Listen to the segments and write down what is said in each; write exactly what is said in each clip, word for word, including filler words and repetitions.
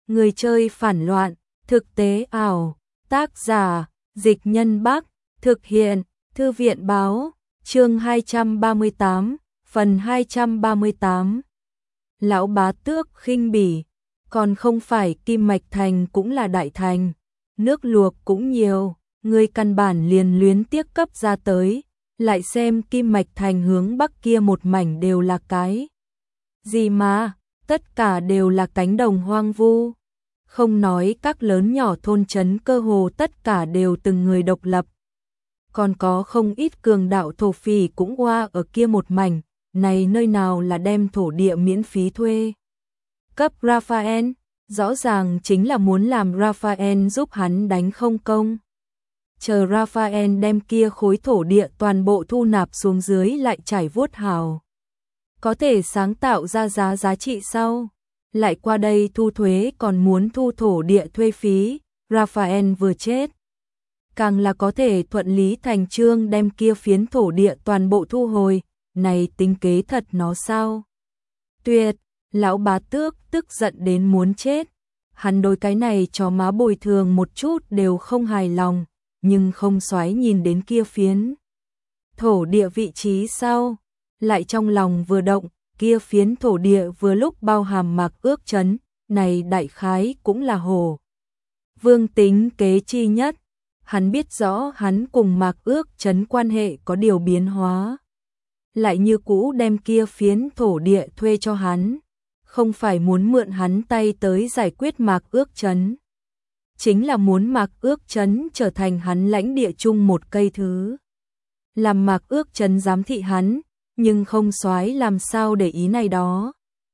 Người chơi phản loạn, thực tế ảo, tác giả, Dịch Nhân Bắc, thực hiện, Thư viện Báo, chương hai trăm ba mươi tám, phần hai trăm ba mươi tám. Lão Bá Tước khinh bỉ, còn không phải Kim Mạch Thành cũng là đại thành, nước luộc cũng nhiều, người căn bản liền luyến tiếc cấp ra tới, lại xem Kim Mạch Thành hướng bắc kia một mảnh đều là cái gì mà, tất cả đều là cánh đồng hoang vu. Không nói các lớn nhỏ thôn trấn cơ hồ tất cả đều từng người độc lập. Còn có không ít cường đạo thổ phỉ cũng qua ở kia một mảnh, này nơi nào là đem thổ địa miễn phí thuê. Cấp Raphael, rõ ràng chính là muốn làm Raphael giúp hắn đánh không công. Chờ Raphael đem kia khối thổ địa toàn bộ thu nạp xuống dưới lại trải vuốt hào. Có thể sáng tạo ra giá giá trị sau. Lại qua đây thu thuế còn muốn thu thổ địa thuê phí, Raphael vừa chết. Càng là có thể thuận lý thành chương đem kia phiến thổ địa toàn bộ thu hồi, này tính kế thật nó sao? Tuyệt, lão Bá Tước tức giận đến muốn chết. Hắn đối cái này cho má bồi thường một chút đều không hài lòng, nhưng không xoáy nhìn đến kia phiến thổ địa vị trí sau, lại trong lòng vừa động. Kia phiến thổ địa vừa lúc bao hàm Mạc Ước trấn, này đại khái cũng là Hổ Vương tính kế chi nhất. Hắn biết rõ hắn cùng Mạc Ước trấn quan hệ có điều biến hóa. Lại như cũ đem kia phiến thổ địa thuê cho hắn, không phải muốn mượn hắn tay tới giải quyết Mạc Ước trấn. Chính là muốn Mạc Ước trấn trở thành hắn lãnh địa chung một cây thứ. Làm Mạc Ước trấn giám thị hắn, nhưng không soái làm sao để ý này đó.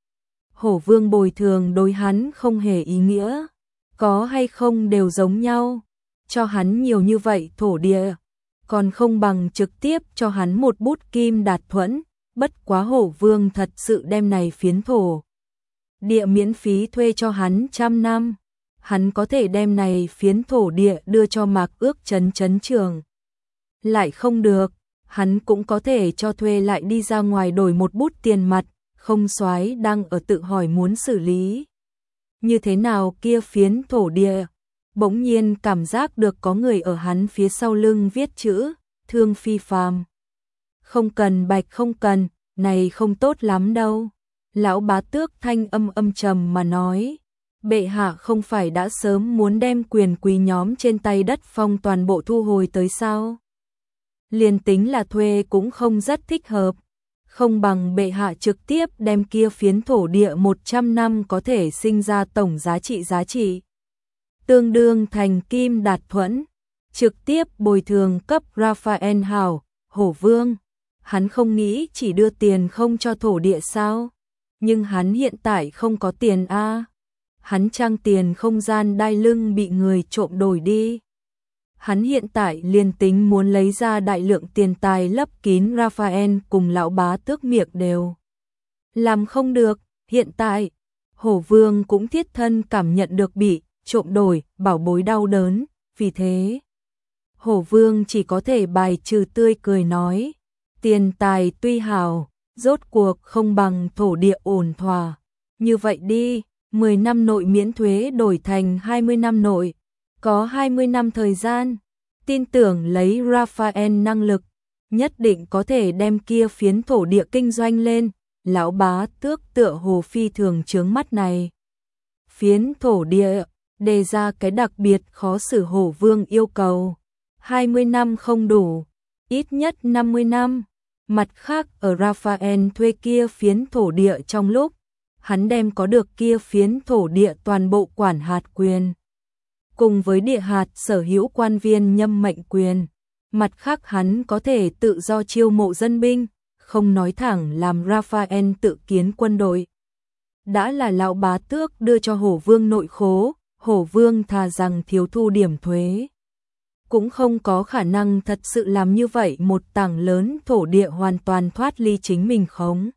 Hổ Vương bồi thường đối hắn không hề ý nghĩa, có hay không đều giống nhau, cho hắn nhiều như vậy thổ địa, còn không bằng trực tiếp cho hắn một bút kim đạt thuẫn, bất quá Hổ Vương thật sự đem này phiến thổ địa miễn phí thuê cho hắn trăm năm, hắn có thể đem này phiến thổ địa đưa cho Mạc Ước trấn trấn trường. Lại không được. Hắn cũng có thể cho thuê lại đi ra ngoài đổi một bút tiền mặt, không soái đang ở tự hỏi muốn xử lý. Như thế nào kia phiến thổ địa, bỗng nhiên cảm giác được có người ở hắn phía sau lưng viết chữ, Thương Phi Phàm. Không cần bạch không cần, này không tốt lắm đâu. Lão Bá Tước thanh âm âm trầm mà nói, bệ hạ không phải đã sớm muốn đem quyền quý nhóm trên tay đất phong toàn bộ thu hồi tới sao? Liền tính là thuê cũng không rất thích hợp, không bằng bệ hạ trực tiếp đem kia phiến thổ địa một trăm năm có thể sinh ra tổng giá trị giá trị. Tương đương thành kim đạt thuẫn, trực tiếp bồi thường cấp Raphael hảo, Hổ Vương. Hắn không nghĩ chỉ đưa tiền không cho thổ địa sao, nhưng hắn hiện tại không có tiền a. Hắn trang tiền không gian đai lưng bị người trộm đổi đi. Hắn hiện tại liền tính muốn lấy ra đại lượng tiền tài lấp kín Raphael cùng lão Bá Tước miệng đều làm không được. Hiện tại, Hổ Vương cũng thiết thân cảm nhận được bị trộm đổi, bảo bối đau đớn, vì thế Hổ Vương chỉ có thể bài trừ tươi cười nói, tiền tài tuy hào, rốt cuộc không bằng thổ địa ổn thỏa. Như vậy đi, mười năm nội miễn thuế đổi thành hai mươi năm nội. Có hai mươi năm thời gian, tin tưởng lấy Raphael năng lực, nhất định có thể đem kia phiến thổ địa kinh doanh lên. Lão Bá Tước tựa hồ phi thường chướng mắt này. Phiến thổ địa, đề ra cái đặc biệt khó xử Hổ Vương yêu cầu. hai mươi năm không đủ, ít nhất năm mươi năm. Mặt khác ở Raphael thuê kia phiến thổ địa trong lúc, hắn đem có được kia phiến thổ địa toàn bộ quản hạt quyền. Cùng với địa hạt sở hữu quan viên nhâm mệnh quyền, mặt khác hắn có thể tự do chiêu mộ dân binh, không nói thẳng làm Raphael tự kiến quân đội. Đã là lão Bá Tước đưa cho Hổ Vương nội khố, Hổ Vương thà rằng thiếu thu điểm thuế, cũng không có khả năng thật sự làm như vậy. Một tảng lớn thổ địa hoàn toàn thoát ly chính mình khống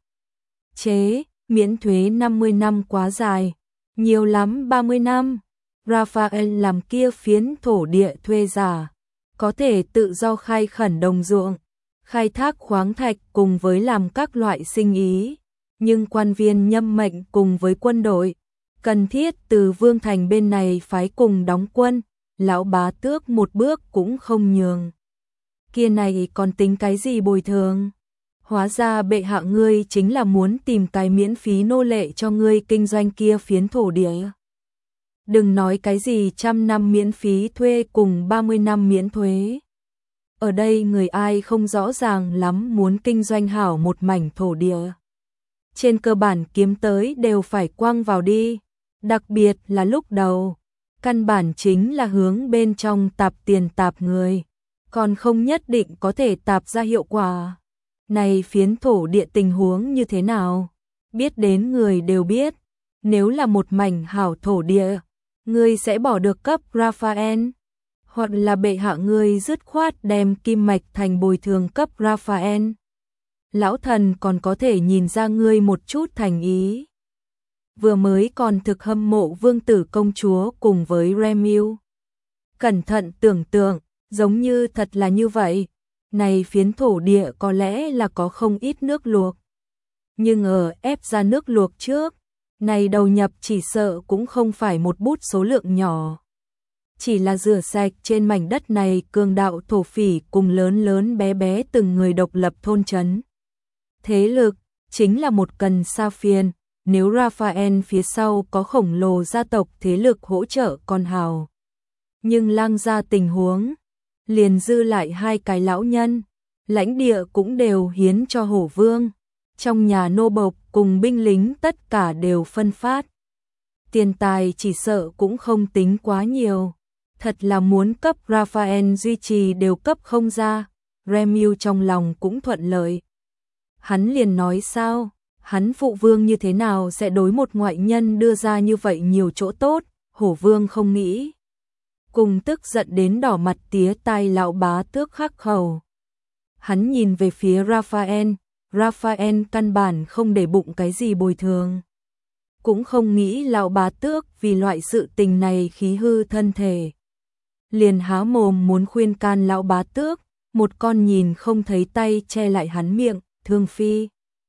chế, miễn thuế năm mươi năm quá dài, nhiều lắm ba mươi năm. Raphael làm kia phiến thổ địa thuê giả, có thể tự do khai khẩn đồng ruộng, khai thác khoáng thạch cùng với làm các loại sinh ý, nhưng quan viên nhâm mệnh cùng với quân đội, cần thiết từ Vương Thành bên này phái cùng đóng quân, lão bá tước một bước cũng không nhường. Kia này còn tính cái gì bồi thường? Hóa ra bệ hạ ngươi chính là muốn tìm cái miễn phí nô lệ cho ngươi kinh doanh kia phiến thổ địa. Đừng nói cái gì trăm năm miễn phí thuê cùng ba mươi năm miễn thuế. Ở đây người ai không rõ ràng lắm muốn kinh doanh hảo một mảnh thổ địa. Trên cơ bản kiếm tới đều phải quăng vào đi, đặc biệt là lúc đầu. Căn bản chính là hướng bên trong tạp tiền tạp người, còn không nhất định có thể tạp ra hiệu quả. Này phiến thổ địa tình huống như thế nào? Biết đến người đều biết, nếu là một mảnh hảo thổ địa, ngươi sẽ bỏ được cấp Raphael, hoặc là bệ hạ ngươi dứt khoát đem kim mạch thành bồi thường cấp Raphael. Lão thần còn có thể nhìn ra ngươi một chút thành ý. Vừa mới còn thực hâm mộ vương tử công chúa cùng với Remiu. Cẩn thận tưởng tượng, giống như thật là như vậy. Này phiến thổ địa có lẽ là có không ít nước luộc. Nhưng ở ép ra nước luộc trước, này đầu nhập chỉ sợ cũng không phải một bút số lượng nhỏ. Chỉ là rửa sạch trên mảnh đất này cường đạo thổ phỉ cùng lớn lớn bé bé từng người độc lập thôn trấn. Thế lực, chính là một cần sa phiền, nếu Raphael phía sau có khổng lồ gia tộc thế lực hỗ trợ còn hào. Nhưng Lang gia tình huống, liền dư lại hai cái lão nhân, lãnh địa cũng đều hiến cho Hổ Vương, trong nhà nô bộc cùng binh lính tất cả đều phân phát. Tiền tài chỉ sợ cũng không tính quá nhiều, thật là muốn cấp Raphael duy trì đều cấp không ra, Remiu trong lòng cũng thuận lợi. Hắn liền nói sao, hắn phụ vương như thế nào sẽ đối một ngoại nhân đưa ra như vậy nhiều chỗ tốt, Hổ Vương không nghĩ. Cùng tức giận đến đỏ mặt tía tai lão bá tước khắc khẩu. Hắn nhìn về phía Raphael, Raphael căn bản không để bụng cái gì bồi thường. Cũng không nghĩ lão bá tước vì loại sự tình này khí hư thân thể. Liền há mồm muốn khuyên can lão bá tước, một con nhìn không thấy tay che lại hắn miệng, Thương Phi.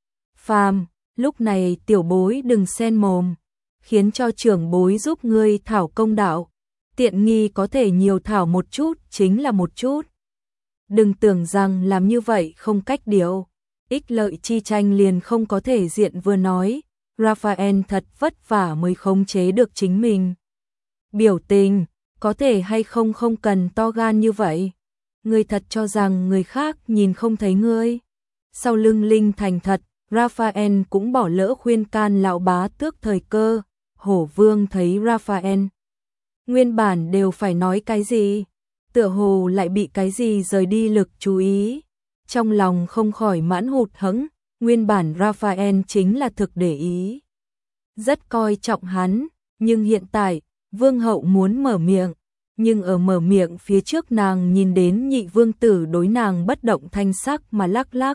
Phàm, lúc này tiểu bối đừng xen mồm, khiến cho trưởng bối giúp ngươi thảo công đạo. Tiện nghi có thể nhiều thảo một chút chính là một chút. Đừng tưởng rằng làm như vậy không cách điều. Ích lợi chi tranh liền không có thể diện vừa nói. Raphael thật vất vả mới khống chế được chính mình. Biểu tình, có thể hay không không cần to gan như vậy. Ngươi thật cho rằng người khác nhìn không thấy ngươi. Sau lưng Linh thành thật, Raphael cũng bỏ lỡ khuyên can lão bá tước thời cơ. Hổ Vương thấy Raphael nguyên bản đều phải nói cái gì, tựa hồ lại bị cái gì rời đi lực chú ý. Trong lòng không khỏi mãn hụt hẫng, nguyên bản Raphael chính là thực để ý. Rất coi trọng hắn, nhưng hiện tại, vương hậu muốn mở miệng, nhưng ở mở miệng phía trước nàng nhìn đến nhị vương tử đối nàng bất động thanh sắc mà lắc lắc.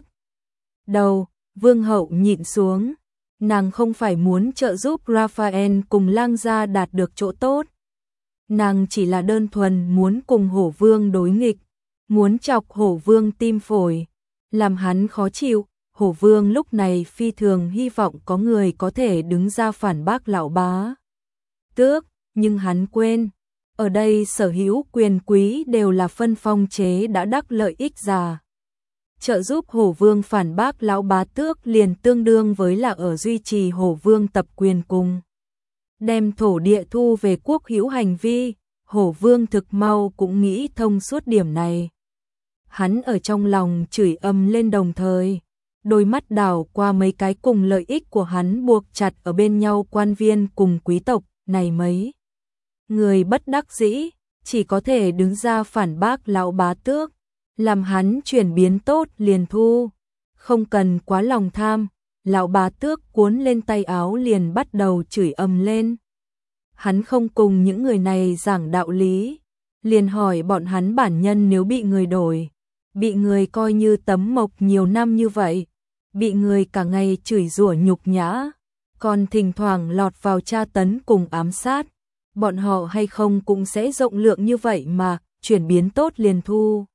Đầu, vương hậu nhịn xuống, nàng không phải muốn trợ giúp Raphael cùng Lang gia đạt được chỗ tốt. Nàng chỉ là đơn thuần muốn cùng Hổ Vương đối nghịch, muốn chọc Hổ Vương tim phổi, làm hắn khó chịu. Hổ Vương lúc này phi thường hy vọng có người có thể đứng ra phản bác lão bá tước, nhưng hắn quên, ở đây sở hữu quyền quý đều là phân phong chế đã đắc lợi ích già. Trợ giúp Hổ Vương phản bác lão bá tước liền tương đương với là ở duy trì Hổ Vương tập quyền cùng. Đem thổ địa thu về quốc hữu hành vi, Hổ Vương thực mau cũng nghĩ thông suốt điểm này. Hắn ở trong lòng chửi ầm lên đồng thời, đôi mắt đảo qua mấy cái cùng lợi ích của hắn buộc chặt ở bên nhau quan viên cùng quý tộc, này mấy người bất đắc dĩ, chỉ có thể đứng ra phản bác lão bá tước, làm hắn chuyển biến tốt liền thu, không cần quá lòng tham. Lão bá tước cuốn lên tay áo liền bắt đầu chửi ầm lên. Hắn không cùng những người này giảng đạo lý, liền hỏi bọn hắn bản nhân nếu bị người đổi, bị người coi như tấm mộc nhiều năm như vậy, bị người cả ngày chửi rủa nhục nhã, còn thỉnh thoảng lọt vào tra tấn cùng ám sát, bọn họ hay không cũng sẽ rộng lượng như vậy mà, chuyển biến tốt liền thu.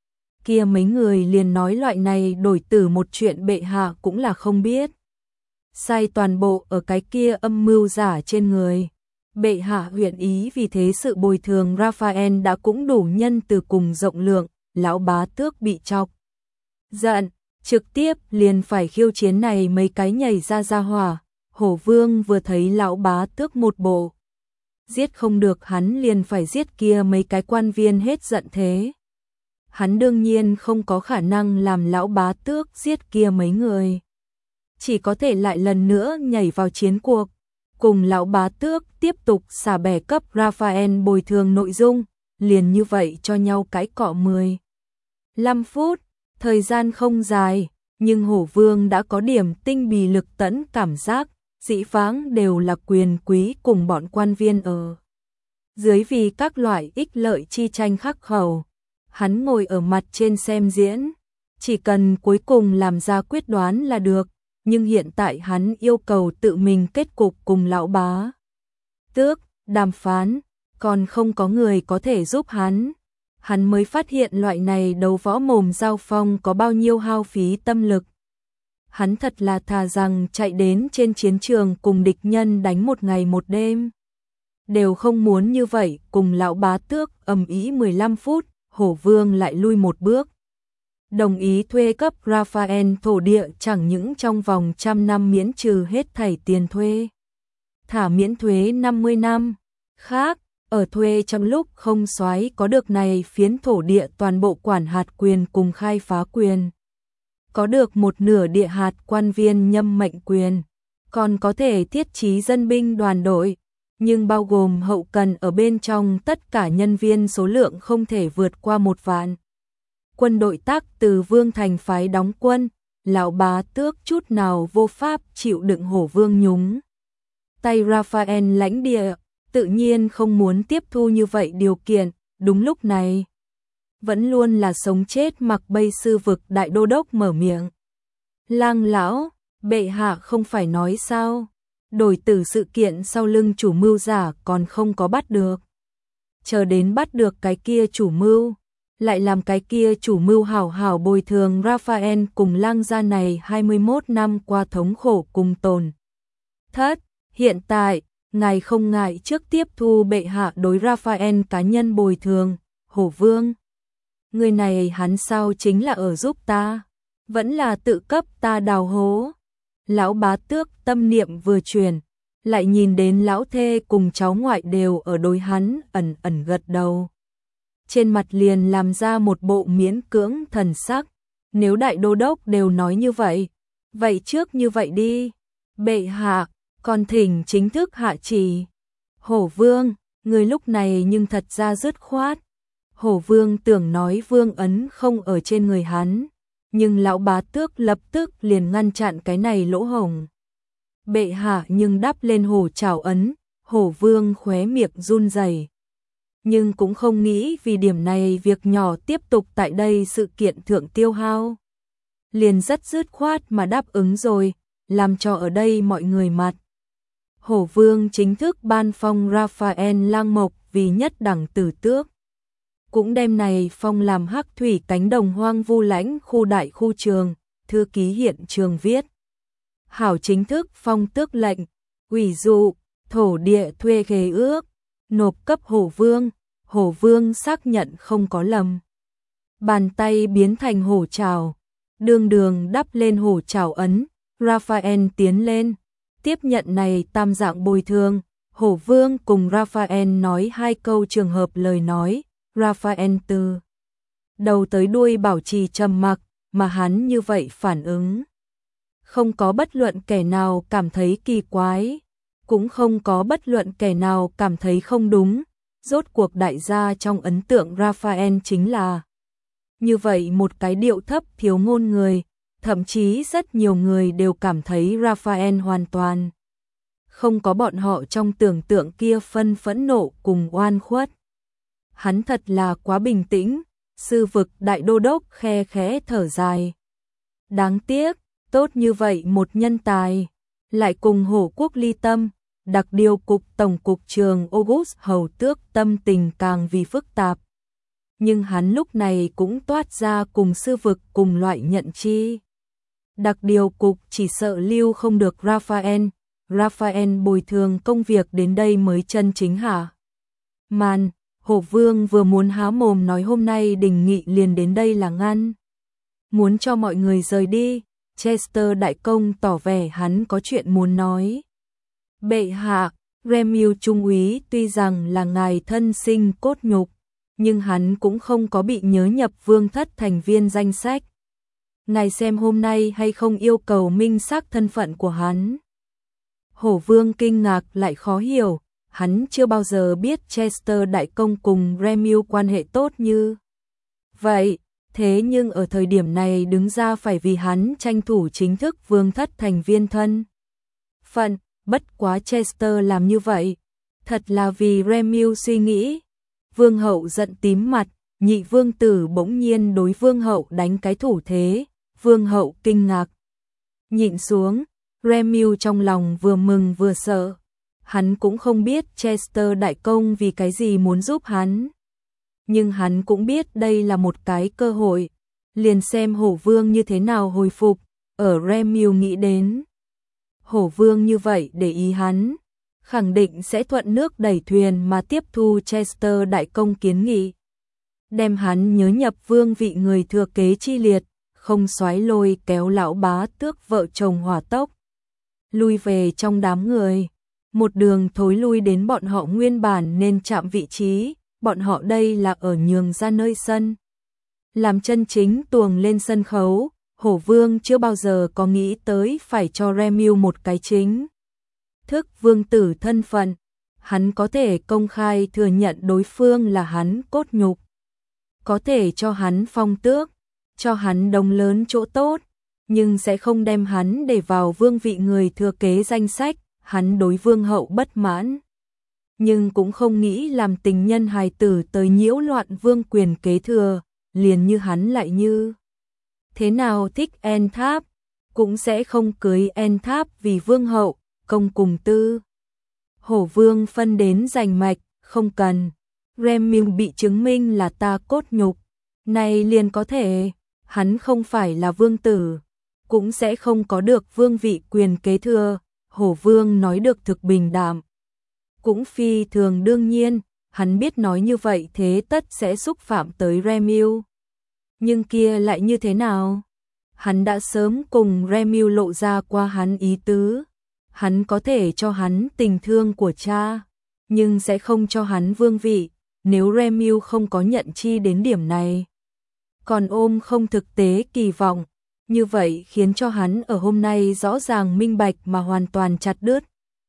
Kia mấy người liền nói loại này đổi từ một chuyện bệ hạ cũng là không biết. sai toàn bộ ở cái kia âm mưu giả trên người. Bệ hạ huyện ý vì thế sự bồi thường Raphael đã cũng đủ nhân từ cùng rộng lượng, lão bá tước bị chọc giận, trực tiếp liền phải khiêu chiến này mấy cái nhảy ra ra hỏa. Hổ Vương vừa thấy lão bá tước một bộ giết không được hắn liền phải giết kia mấy cái quan viên hết giận thế. Hắn đương nhiên không có khả năng làm lão bá tước giết kia mấy người. Chỉ có thể lại lần nữa nhảy vào chiến cuộc, cùng lão bá tước tiếp tục xả bẻ cấp Raphael bồi thường nội dung, liền như vậy cho nhau cãi cọ mười lăm phút, thời gian không dài, nhưng Hổ Vương đã có điểm tinh bì lực tẫn cảm giác, dĩ vãng đều là quyền quý cùng bọn quan viên ở dưới vì các loại ích lợi chi tranh khắc khẩu. Hắn ngồi ở mặt trên xem diễn, chỉ cần cuối cùng làm ra quyết đoán là được, nhưng hiện tại hắn yêu cầu tự mình kết cục cùng lão bá tước đàm phán, còn không có người có thể giúp hắn. Hắn mới phát hiện loại này đấu võ mồm giao phong có bao nhiêu hao phí tâm lực. Hắn thật là thà rằng chạy đến trên chiến trường cùng địch nhân đánh một ngày một đêm, đều không muốn như vậy cùng lão bá tước ầm ĩ mười lăm phút. Hổ Vương lại lui một bước, đồng ý thuê cấp Raphael thổ địa chẳng những trong vòng trăm năm miễn trừ hết thảy tiền thuê, thả miễn thuế năm mươi năm. Khác, ở thuê trong lúc không soái có được này phiến thổ địa toàn bộ quản hạt quyền cùng khai phá quyền, có được một nửa địa hạt quan viên nhâm mệnh quyền, còn có thể thiết trí dân binh đoàn đội, nhưng bao gồm hậu cần ở bên trong tất cả nhân viên số lượng không thể vượt qua một vạn. Quân đội tác từ Vương Thành phái đóng quân, lão bá tước chút nào vô pháp chịu đựng Hổ Vương nhúng tay Raphael lãnh địa, tự nhiên không muốn tiếp thu như vậy điều kiện. Đúng lúc này, vẫn luôn là sống chết mặc bây sư vực đại đô đốc mở miệng. Lang lão, bệ hạ không phải nói sao? Đổi tử sự kiện sau lưng chủ mưu giả còn không có bắt được. Chờ đến bắt được cái kia chủ mưu, lại làm cái kia chủ mưu hảo hảo bồi thường Raphael cùng Lang gia này hai mươi mốt năm qua thống khổ cùng tồn thất. Hiện tại, ngài không ngại trước tiếp thu bệ hạ đối Raphael cá nhân bồi thường. Hổ Vương, người này hắn sao chính là ở giúp ta, vẫn là tự cấp ta đào hố. Lão bá tước tâm niệm vừa chuyển, lại nhìn đến lão thê cùng cháu ngoại đều ở đối hắn ẩn ẩn gật đầu. Trên mặt liền làm ra một bộ miễn cưỡng thần sắc. Nếu đại đô đốc đều nói như vậy, vậy trước như vậy đi. Bệ hạ, còn thỉnh chính thức hạ chỉ. Hổ Vương, người lúc này nhưng thật ra dứt khoát. Hổ Vương tưởng nói vương ấn không ở trên người hắn, nhưng lão bá tước lập tức liền ngăn chặn cái này lỗ hổng. Bệ hạ nhưng đắp lên hổ trảo ấn, Hổ Vương khóe miệng run rẩy, nhưng cũng không nghĩ vì điểm này việc nhỏ tiếp tục tại đây sự kiện thượng tiêu hao. Liền rất dứt khoát mà đáp ứng rồi, làm cho ở đây mọi người mặt. Hổ Vương chính thức ban phong Raphael Lang Mộc vì nhất đẳng tử tước. Cũng đem này phong làm Hắc Thủy cánh đồng hoang vu lãnh khu đại khu trường, thư ký hiện trường viết. Hảo chính thức phong tước lệnh, ủy dụ, thổ địa thuê khế ước, nộp cấp Hổ Vương. Hổ Vương xác nhận không có lầm. Bàn tay biến thành hổ trảo, đường đường đắp lên hổ trảo ấn, Raphael tiến lên, tiếp nhận này tam dạng bồi thường. Hổ Vương cùng Raphael nói hai câu trường hợp lời nói, Raphael từ đầu tới đuôi bảo trì trầm mặc, mà hắn như vậy phản ứng. Không có bất luận kẻ nào cảm thấy kỳ quái, cũng không có bất luận kẻ nào cảm thấy không đúng. Rốt cuộc đại gia trong ấn tượng Raphael chính là như vậy một cái điệu thấp thiếu ngôn người, thậm chí rất nhiều người đều cảm thấy Raphael hoàn toàn không có bọn họ trong tưởng tượng kia phân phẫn nộ cùng oan khuất. Hắn thật là quá bình tĩnh, sư vực đại đô đốc khe khẽ thở dài. Đáng tiếc, tốt như vậy một nhân tài, lại cùng Hổ Quốc ly tâm. Đặc điều cục tổng cục trường August Hầu Tước tâm tình càng vì phức tạp. Nhưng hắn lúc này cũng toát ra cùng sư vực cùng loại nhận chi. đặc điều cục chỉ sợ lưu không được Raphael, Raphael bồi thường công việc đến đây mới chân chính hả? Màn, Hổ Vương vừa muốn há mồm nói hôm nay đình nghị liền đến đây là ngăn. Muốn cho mọi người rời đi, Chester đại công tỏ vẻ hắn có chuyện muốn nói. Bệ hạ, Remiel trung úy tuy rằng là ngài thân sinh cốt nhục, nhưng hắn cũng không có bị nhớ nhập vương thất thành viên danh sách. Ngài xem hôm nay hay không yêu cầu minh xác thân phận của hắn. Hổ Vương kinh ngạc lại khó hiểu, hắn chưa bao giờ biết Chester đại công cùng Remiel quan hệ tốt như vậy, thế nhưng ở thời điểm này đứng ra phải vì hắn tranh thủ chính thức vương thất thành viên thân phận, bất quá Chester làm như vậy, thật là vì Remiel suy nghĩ. Vương hậu giận tím mặt, nhị vương tử bỗng nhiên đối vương hậu đánh cái thủ thế, vương hậu kinh ngạc. Nhịn xuống, Remiel trong lòng vừa mừng vừa sợ. Hắn cũng không biết Chester đại công vì cái gì muốn giúp hắn. Nhưng hắn cũng biết đây là một cái cơ hội, liền xem Hổ Vương như thế nào hồi phục, ở Remiel nghĩ đến. Hổ Vương như vậy để ý hắn, khẳng định sẽ thuận nước đẩy thuyền mà tiếp thu Chester đại công kiến nghị. Đem hắn nhớ nhập vương vị người thừa kế chi liệt, không xoái lôi kéo lão bá tước vợ chồng hỏa tốc. Lui về trong đám người, một đường thối lui đến bọn họ nguyên bản nên chạm vị trí, bọn họ đây là ở nhường ra nơi sân. Làm chân chính tuồng lên sân khấu, Hổ Vương chưa bao giờ có nghĩ tới phải cho Remiel một cái chính thức vương tử thân phận, hắn có thể công khai thừa nhận đối phương là hắn cốt nhục, có thể cho hắn phong tước, cho hắn đồng lớn chỗ tốt, nhưng sẽ không đem hắn để vào vương vị người thừa kế danh sách, hắn đối vương hậu bất mãn. Nhưng cũng không nghĩ làm tình nhân hài tử tới nhiễu loạn vương quyền kế thừa, liền như hắn lại như. Thế nào thích En Tháp, cũng sẽ không cưới En Tháp vì vương hậu, công cùng tư. Hổ Vương phân đến giành mạch, không cần. Remiel bị chứng minh là ta cốt nhục, này liền có thể, hắn không phải là vương tử, cũng sẽ không có được vương vị quyền kế thừa. Hổ Vương nói được thực bình đạm, cũng phi thường đương nhiên, hắn biết nói như vậy thế tất sẽ xúc phạm tới Remiel. Nhưng kia lại như thế nào? Hắn đã sớm cùng Remiel lộ ra qua hắn ý tứ, hắn có thể cho hắn tình thương của cha, nhưng sẽ không cho hắn vương vị, nếu Remiel không có nhận chi đến điểm này. Còn ôm không thực tế kỳ vọng, như vậy khiến cho hắn ở hôm nay rõ ràng minh bạch mà hoàn toàn chặt đứt.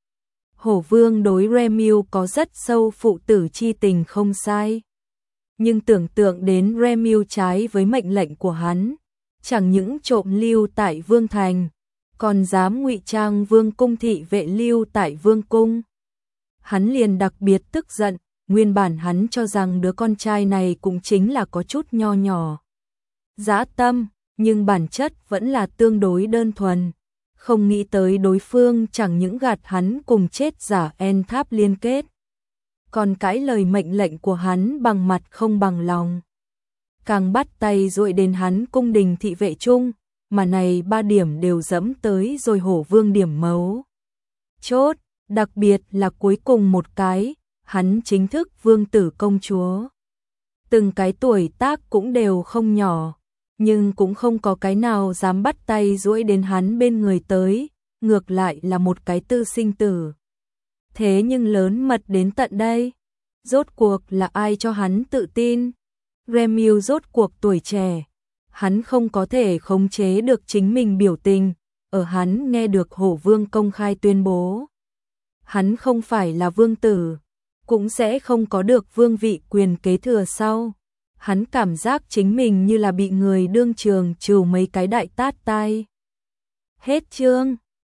Hổ Vương đối Remiel có rất sâu phụ tử chi tình không sai. Nhưng tưởng tượng đến Remiel trái với mệnh lệnh của hắn, chẳng những trộm lưu tại Vương Thành, còn dám ngụy trang Vương cung thị vệ lưu tại Vương cung. Hắn liền đặc biệt tức giận, nguyên bản hắn cho rằng đứa con trai này cũng chính là có chút nho nhỏ dã tâm, nhưng bản chất vẫn là tương đối đơn thuần. Không nghĩ tới đối phương chẳng những gạt hắn cùng chết giả En Tháp liên kết, còn cãi lời mệnh lệnh của hắn bằng mặt không bằng lòng. Càng bắt tay duỗi đến hắn cung đình thị vệ chung, mà này ba điểm đều dẫm tới rồi Hổ Vương điểm mấu chốt, đặc biệt là cuối cùng một cái, hắn chính thức vương tử công chúa. Từng cái tuổi tác cũng đều không nhỏ, nhưng cũng không có cái nào dám bắt tay duỗi đến hắn bên người tới, ngược lại là một cái tư sinh tử. Thế nhưng lớn mật đến tận đây, rốt cuộc là ai cho hắn tự tin? Remiel rốt cuộc tuổi trẻ, hắn không có thể khống chế được chính mình biểu tình, ở hắn nghe được Hổ Vương công khai tuyên bố. Hắn không phải là vương tử, cũng sẽ không có được vương vị quyền kế thừa sau. Hắn cảm giác chính mình như là bị người đương trường trừ mấy cái đại tát tai. Hết chương.